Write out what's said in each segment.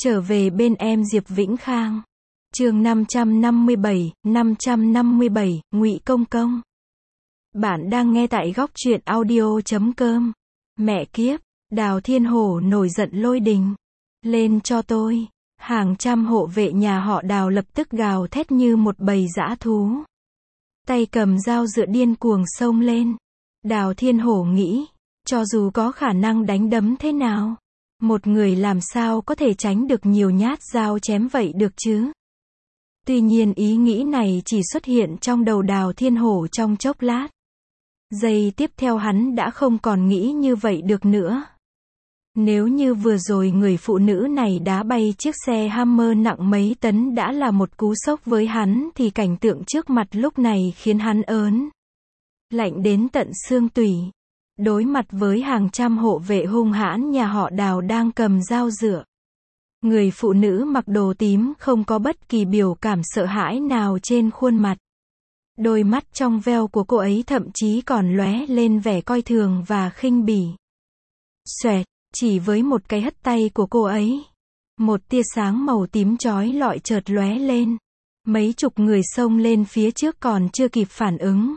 Trở về bên em Diệp Vĩnh Khang. Chương 557, Ngụy Công Công. Bạn đang nghe tại góc truyện audio.com. Mẹ kiếp, Đào Thiên Hổ nổi giận lôi đình. Lên cho tôi. Hàng trăm hộ vệ nhà họ Đào lập tức gào thét như một bầy dã thú. Tay cầm dao dựa điên cuồng xông lên. Đào Thiên Hổ nghĩ, cho dù có khả năng đánh đấm thế nào, một người làm sao có thể tránh được nhiều nhát dao chém vậy được chứ? Tuy nhiên ý nghĩ này chỉ xuất hiện trong đầu Đào Thiên Hổ trong chốc lát. Giây tiếp theo hắn đã không còn nghĩ như vậy được nữa. Nếu như vừa rồi người phụ nữ này đá bay chiếc xe Hammer nặng mấy tấn đã là một cú sốc với hắn thì cảnh tượng trước mặt lúc này khiến hắn ớn lạnh đến tận xương tủy. Đối mặt với hàng trăm hộ vệ hung hãn nhà họ Đào đang cầm dao dựa, người phụ nữ mặc đồ tím không có bất kỳ biểu cảm sợ hãi nào trên khuôn mặt. Đôi mắt trong veo của cô ấy thậm chí còn lóe lên vẻ coi thường và khinh bỉ. Xoẹt, chỉ với một cái hất tay của cô ấy, một tia sáng màu tím chói lọi chợt lóe lên. Mấy chục người xông lên phía trước còn chưa kịp phản ứng.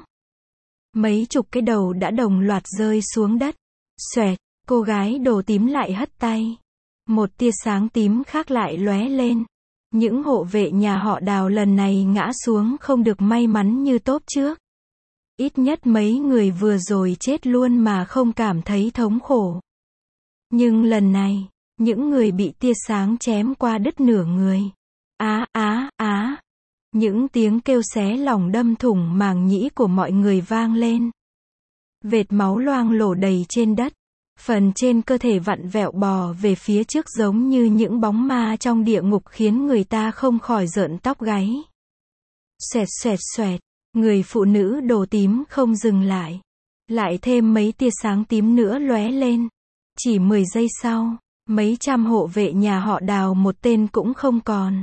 Mấy chục cái đầu đã đồng loạt rơi xuống đất. Xoẹt, cô gái đồ tím lại hất tay. Một tia sáng tím khác lại lóe lên. Những hộ vệ nhà họ Đào lần này ngã xuống không được may mắn như tốp trước. Ít nhất mấy người vừa rồi chết luôn mà không cảm thấy thống khổ. Nhưng lần này, những người bị tia sáng chém qua đứt nửa người. Á á á. Những tiếng kêu xé lòng đâm thủng màng nhĩ của mọi người vang lên. Vệt máu loang lổ đầy trên đất. Phần trên cơ thể vặn vẹo bò về phía trước giống như những bóng ma trong địa ngục khiến người ta không khỏi rợn tóc gáy. Xoẹt xoẹt xoẹt. Người phụ nữ đồ tím không dừng lại. Lại thêm mấy tia sáng tím nữa lóe lên. Chỉ 10 giây sau, mấy trăm hộ vệ nhà họ Đào một tên cũng không còn.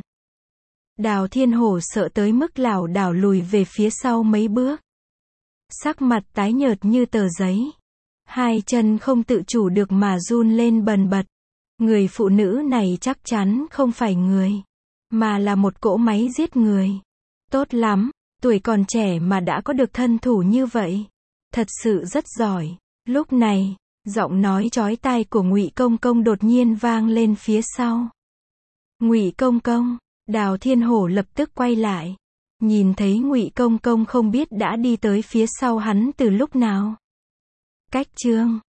Đào Thiên Hổ sợ tới mức lảo đảo lùi về phía sau mấy bước. Sắc mặt tái nhợt như tờ giấy. Hai chân không tự chủ được mà run lên bần bật. Người phụ nữ này chắc chắn không phải người, mà là một cỗ máy giết người. Tốt lắm, tuổi còn trẻ mà đã có được thân thủ như vậy. Thật sự rất giỏi. Lúc này, giọng nói chói tai của Ngụy Công Công đột nhiên vang lên phía sau. Ngụy Công Công. Đào Thiên Hổ lập tức quay lại. Nhìn thấy Ngụy Công Công không biết đã đi tới phía sau hắn từ lúc nào. Cách chương